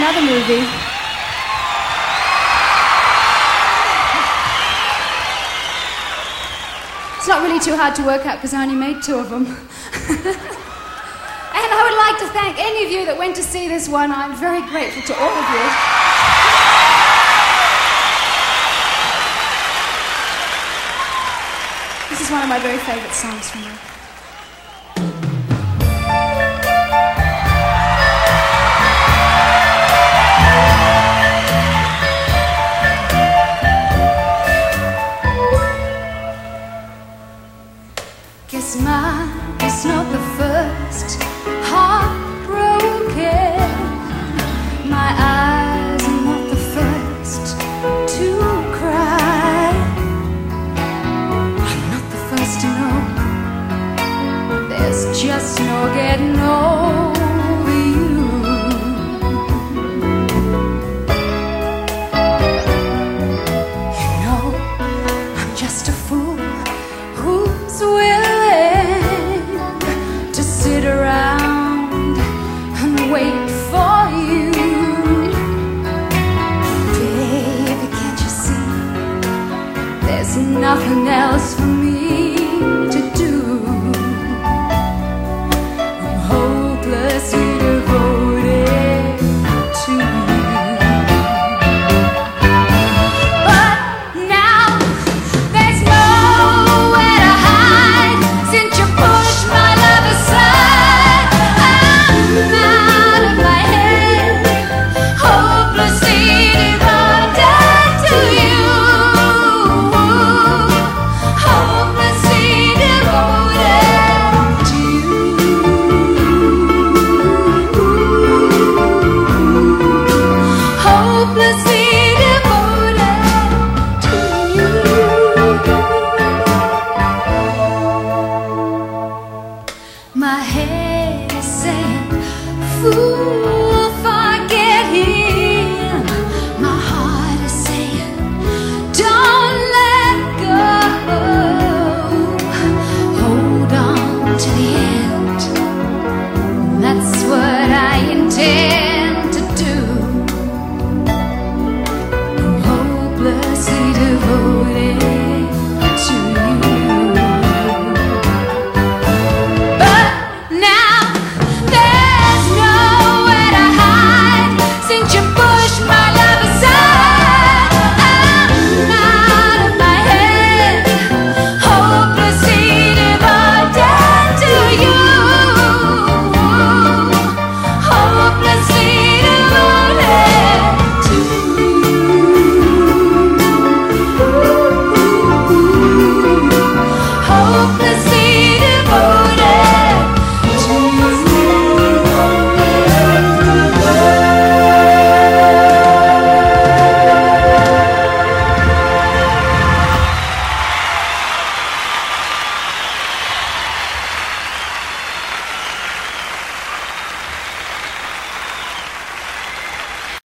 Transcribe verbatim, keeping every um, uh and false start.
another movie. It's not really too hard to work out because I only made two of them. And I would like to thank any of you that went to see this one. I'm very grateful to all of you. This is one of my very favourite songs from them.